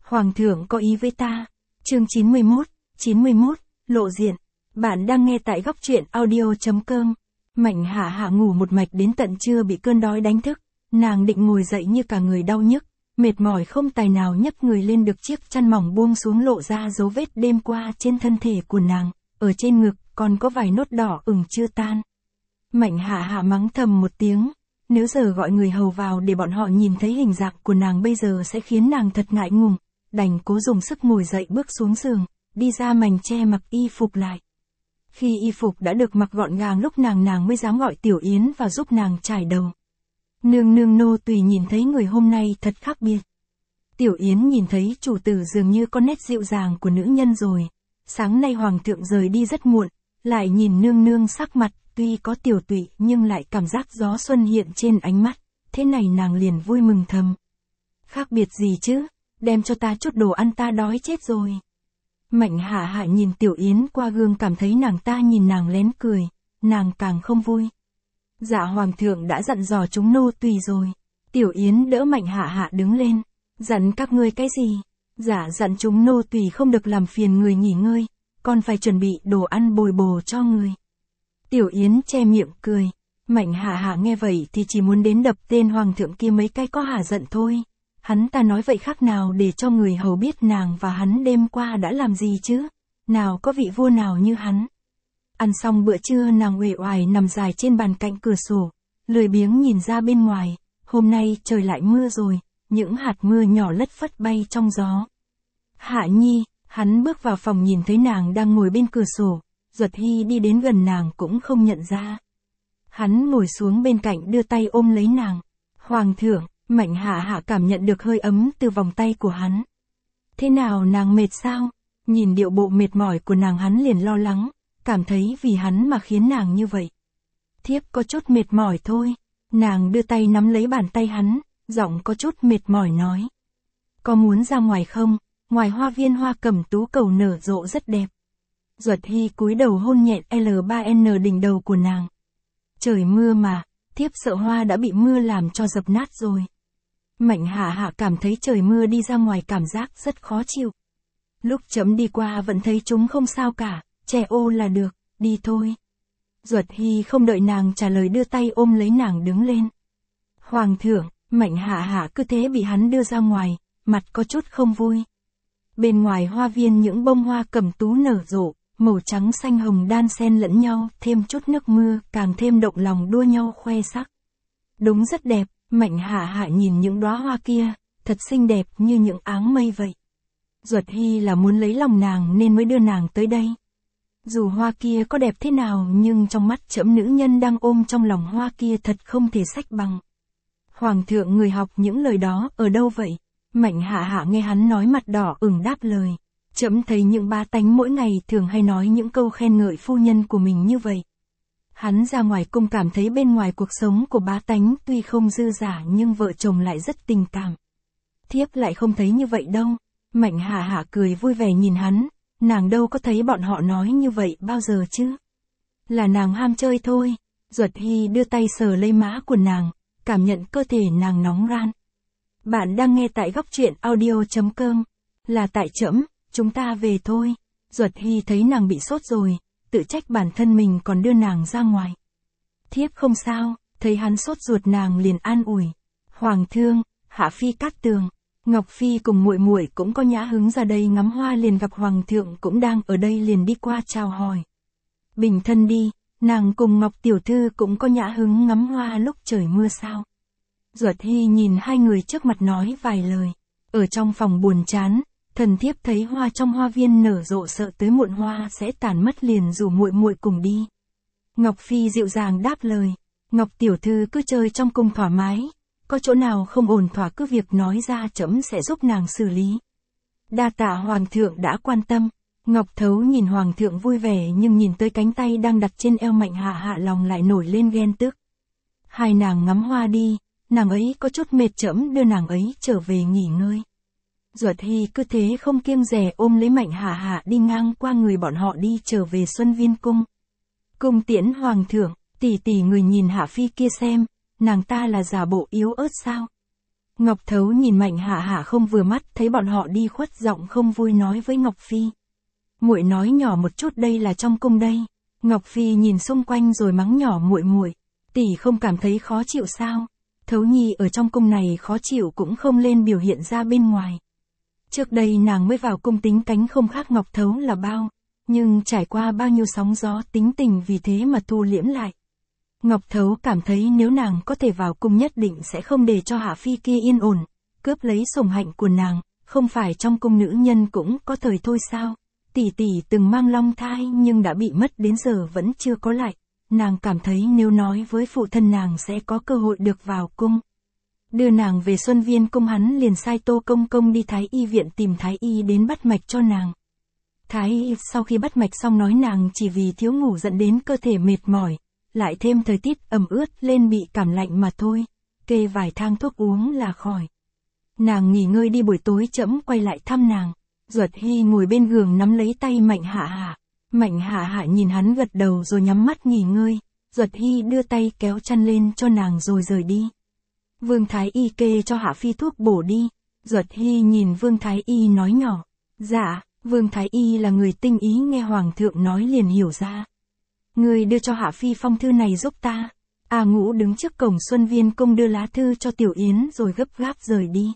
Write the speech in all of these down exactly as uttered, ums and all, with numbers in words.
Hoàng thượng có ý với ta. Chương chín mươi mốt, chín mươi mốt, lộ diện. Bạn đang nghe tại góc truyện audio.com. Mạnh Hạ Hạ ngủ một mạch đến tận trưa bị cơn đói đánh thức. Nàng định ngồi dậy như cả người đau nhức, mệt mỏi không tài nào nhấc người lên được, chiếc chăn mỏng buông xuống lộ ra dấu vết đêm qua trên thân thể của nàng, ở trên ngực còn có vài nốt đỏ ửng chưa tan. Mạnh Hạ Hạ mắng thầm một tiếng, nếu giờ gọi người hầu vào để bọn họ nhìn thấy hình dạng của nàng bây giờ sẽ khiến nàng thật ngại ngùng, đành cố dùng sức ngồi dậy bước xuống giường, đi ra mành che mặc y phục lại. Khi y phục đã được mặc gọn gàng lúc nàng nàng mới dám gọi Tiểu Yến vào giúp nàng trải đầu. Nương nương nô tùy nhìn thấy người hôm nay thật khác biệt. Tiểu Yến nhìn thấy chủ tử dường như có nét dịu dàng của nữ nhân rồi. Sáng nay hoàng thượng rời đi rất muộn, lại nhìn nương nương sắc mặt, tuy có tiểu tụy nhưng lại cảm giác gió xuân hiện trên ánh mắt, thế này nàng liền vui mừng thầm. Khác biệt gì chứ, đem cho ta chút đồ ăn ta đói chết rồi. Mạnh Hạ Hạ nhìn Tiểu Yến qua gương cảm thấy nàng ta nhìn nàng lén cười, nàng càng không vui. Dạ hoàng thượng đã dặn dò chúng nô tùy rồi. Tiểu Yến đỡ Mạnh Hạ Hạ đứng lên. Dặn các ngươi cái gì? Dạ dặn chúng nô tùy không được làm phiền người nghỉ ngơi, còn phải chuẩn bị đồ ăn bồi bổ cho người. Tiểu Yến che miệng cười. Mạnh Hạ Hạ nghe vậy thì chỉ muốn đến đập tên hoàng thượng kia mấy cái có hả giận thôi. Hắn ta nói vậy khác nào để cho người hầu biết nàng và hắn đêm qua đã làm gì chứ? Nào có vị vua nào như hắn. Ăn xong bữa trưa nàng uể oải nằm dài trên bàn cạnh cửa sổ, lười biếng nhìn ra bên ngoài. Hôm nay trời lại mưa rồi, những hạt mưa nhỏ lất phất bay trong gió. Hạ Nhi, hắn bước vào phòng nhìn thấy nàng đang ngồi bên cửa sổ, Duật Hy đi đến gần nàng cũng không nhận ra. Hắn ngồi xuống bên cạnh đưa tay ôm lấy nàng. Hoàng thượng, Mạnh Hạ Hạ cảm nhận được hơi ấm từ vòng tay của hắn. Thế nào nàng mệt sao? Nhìn điệu bộ mệt mỏi của nàng hắn liền lo lắng, cảm thấy vì hắn mà khiến nàng như vậy. Thiếp có chút mệt mỏi thôi. Nàng đưa tay nắm lấy bàn tay hắn, giọng có chút mệt mỏi nói. Có muốn ra ngoài không? Ngoài hoa viên hoa cẩm tú cầu nở rộ rất đẹp. Duật Hy cúi đầu hôn nhẹ L ba N đỉnh đầu của nàng. Trời mưa mà, thiếp sợ hoa đã bị mưa làm cho dập nát rồi. Mạnh Hạ Hạ cảm thấy trời mưa đi ra ngoài cảm giác rất khó chịu. Lúc chấm đi qua vẫn thấy chúng không sao cả, che ô là được, đi thôi. Duật Hy không đợi nàng trả lời đưa tay ôm lấy nàng đứng lên. Hoàng thượng, Mạnh Hạ Hạ cứ thế bị hắn đưa ra ngoài, mặt có chút không vui. Bên ngoài hoa viên những bông hoa cẩm tú nở rộ, màu trắng xanh hồng đan xen lẫn nhau, thêm chút nước mưa, càng thêm động lòng đua nhau khoe sắc. Đúng rất đẹp, Mạnh Hạ Hạ nhìn những đóa hoa kia, thật xinh đẹp như những áng mây vậy. Duật Hy là muốn lấy lòng nàng nên mới đưa nàng tới đây. Dù hoa kia có đẹp thế nào nhưng trong mắt trẫm nữ nhân đang ôm trong lòng hoa kia thật không thể sánh bằng. Hoàng thượng người học những lời đó ở đâu vậy? Mạnh Hạ Hạ nghe hắn nói mặt đỏ ửng đáp lời. Trẫm thấy những bá tánh mỗi ngày thường hay nói những câu khen ngợi phu nhân của mình như vậy. Hắn ra ngoài cung cảm thấy bên ngoài cuộc sống của bá tánh tuy không dư dả nhưng vợ chồng lại rất tình cảm. Thiếp lại không thấy như vậy đâu. Mạnh Hạ Hạ cười vui vẻ nhìn hắn. Nàng đâu có thấy bọn họ nói như vậy bao giờ chứ. Là nàng ham chơi thôi. Duật Hy đưa tay sờ lấy má của nàng, cảm nhận cơ thể nàng nóng ran. Bạn đang nghe tại góc truyện audio.com. Là tại trẫm, chúng ta về thôi. Duật Hy thấy nàng bị sốt rồi, tự trách bản thân mình còn đưa nàng ra ngoài. Thiếp không sao, thấy hắn sốt ruột nàng liền an ủi. Hoàng thương, Hạ Phi Cát Tường, Ngọc Phi cùng muội muội cũng có nhã hứng ra đây ngắm hoa liền gặp hoàng thượng cũng đang ở đây liền đi qua chào hỏi. Bình thân đi, nàng cùng Ngọc tiểu thư cũng có nhã hứng ngắm hoa lúc trời mưa sao. Duật Hy nhìn hai người trước mặt nói vài lời. Ở trong phòng buồn chán, thần thiếp thấy hoa trong hoa viên nở rộ sợ tới muộn hoa sẽ tàn mất liền rủ muội muội cùng đi. Ngọc Phi dịu dàng đáp lời. Ngọc tiểu thư cứ chơi trong cung thoải mái. Có chỗ nào không ổn thỏa cứ việc nói ra trẫm sẽ giúp nàng xử lý. Đa tạ hoàng thượng đã quan tâm. Ngọc Thấu nhìn hoàng thượng vui vẻ nhưng nhìn tới cánh tay đang đặt trên eo Mạnh Hạ Hạ lòng lại nổi lên ghen tức. Hai nàng ngắm hoa đi, nàng ấy có chút mệt trẫm đưa nàng ấy trở về nghỉ ngơi. Duật Hy cứ thế không kiêng dè ôm lấy Mạnh Hạ Hạ đi ngang qua người bọn họ đi trở về Xuân Viên cung. Cung tiễn hoàng thượng, tỷ tỷ người nhìn Hạ Phi kia xem. Nàng ta là giả bộ yếu ớt sao? Ngọc Thấu nhìn Mạnh Hạ Hạ không vừa mắt, thấy bọn họ đi khuất giọng không vui nói với Ngọc Phi. Muội nói nhỏ một chút, đây là trong cung đây. Ngọc Phi nhìn xung quanh rồi mắng nhỏ muội muội, tỷ không cảm thấy khó chịu sao? Thấu Nhi ở trong cung này khó chịu cũng không lên biểu hiện ra bên ngoài. Trước đây nàng mới vào cung tính cánh không khác Ngọc Thấu là bao, nhưng trải qua bao nhiêu sóng gió tính tình vì thế mà thu liễm lại. Ngọc Thấu cảm thấy nếu nàng có thể vào cung nhất định sẽ không để cho Hạ Phi kia yên ổn, cướp lấy sủng hạnh của nàng, không phải trong cung nữ nhân cũng có thời thôi sao? Tỷ tỷ từng mang long thai nhưng đã bị mất đến giờ vẫn chưa có lại, nàng cảm thấy nếu nói với phụ thân nàng sẽ có cơ hội được vào cung. Đưa nàng về Xuân Viên cung, hắn liền sai Tô Công Công đi Thái Y viện tìm Thái Y đến bắt mạch cho nàng. Thái Y sau khi bắt mạch xong nói nàng chỉ vì thiếu ngủ dẫn đến cơ thể mệt mỏi, lại thêm thời tiết ẩm ướt lên bị cảm lạnh mà thôi, kê vài thang thuốc uống là khỏi. Nàng nghỉ ngơi đi, buổi tối trẫm quay lại thăm nàng. Duật Hy ngồi bên giường nắm lấy tay Mạnh Hạ Hạ. Mạnh Hạ Hạ nhìn hắn gật đầu rồi nhắm mắt nghỉ ngơi. Duật Hy đưa tay kéo chăn lên cho nàng rồi rời đi. Vương Thái Y kê cho Hạ Phi thuốc bổ đi. Duật Hy nhìn Vương Thái Y nói nhỏ. Dạ, Vương Thái Y là người tinh ý, nghe Hoàng thượng nói liền hiểu ra. Người đưa cho Hạ Phi phong thư này giúp ta. A Ngũ đứng trước cổng Xuân Viên cung đưa lá thư cho Tiểu Yến rồi gấp gáp rời đi.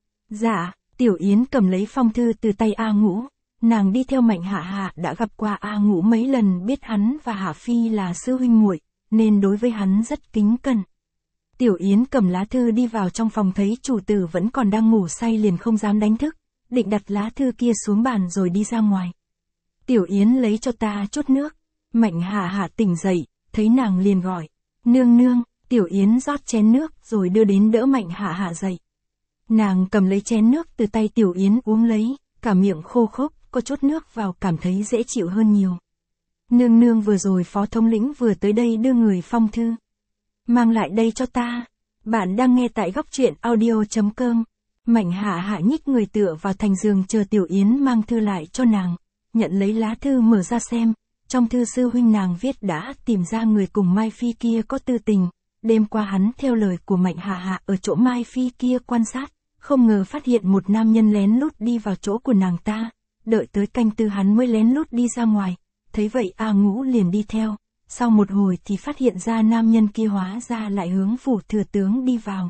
Dạ. Tiểu Yến cầm lấy phong thư từ tay A Ngũ, nàng đi theo Mạnh Hạ Hạ đã gặp qua A Ngũ mấy lần, biết hắn và Hạ Phi là sư huynh muội, nên đối với hắn rất kính cẩn. Tiểu Yến cầm lá thư đi vào trong phòng, thấy chủ tử vẫn còn đang ngủ say liền không dám đánh thức, định đặt lá thư kia xuống bàn rồi đi ra ngoài. Tiểu Yến lấy cho ta chút nước. Mạnh Hạ Hạ tỉnh dậy, thấy nàng liền gọi, nương nương. Tiểu Yến rót chén nước rồi đưa đến đỡ Mạnh Hạ Hạ dậy. Nàng cầm lấy chén nước từ tay Tiểu Yến uống lấy, cả miệng khô khốc, có chút nước vào cảm thấy dễ chịu hơn nhiều. Nương nương, vừa rồi Phó thống lĩnh vừa tới đây đưa người phong thư. Mang lại đây cho ta. Bạn đang nghe tại góc truyện audio chấm com. Mạnh Hạ Hạ nhích người tựa vào thành giường chờ Tiểu Yến mang thư lại cho nàng. Nhận lấy lá thư mở ra xem. Trong thư sư huynh nàng viết đã tìm ra người cùng Mai Phi kia có tư tình. Đêm qua hắn theo lời của Mạnh Hạ Hạ ở chỗ Mai Phi kia quan sát, không ngờ phát hiện một nam nhân lén lút đi vào chỗ của nàng ta, đợi tới canh tư hắn mới lén lút đi ra ngoài. Thấy vậy A Ngũ liền đi theo, sau một hồi thì phát hiện ra nam nhân kia hóa ra lại hướng phủ thừa tướng đi vào.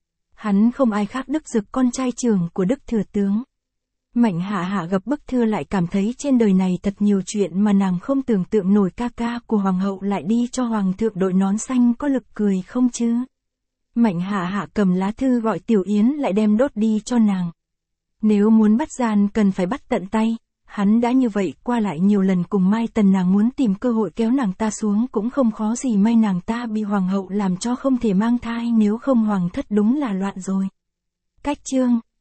Hắn không ai khác Đức Dực, con trai trưởng của Đức thừa tướng. Mạnh Hạ Hạ gặp bức thư lại cảm thấy trên đời này thật nhiều chuyện mà nàng không tưởng tượng nổi. Ca ca của hoàng hậu lại đi cho hoàng thượng đội nón xanh, có lực cười không chứ? Mạnh Hạ Hạ cầm lá thư gọi Tiểu Yến lại đem đốt đi cho nàng. Nếu muốn bắt gian cần phải bắt tận tay, hắn đã như vậy qua lại nhiều lần cùng Mai Tần, nàng muốn tìm cơ hội kéo nàng ta xuống cũng không khó gì. May nàng ta bị hoàng hậu làm cho không thể mang thai, nếu không hoàng thất đúng là loạn rồi. Cách chương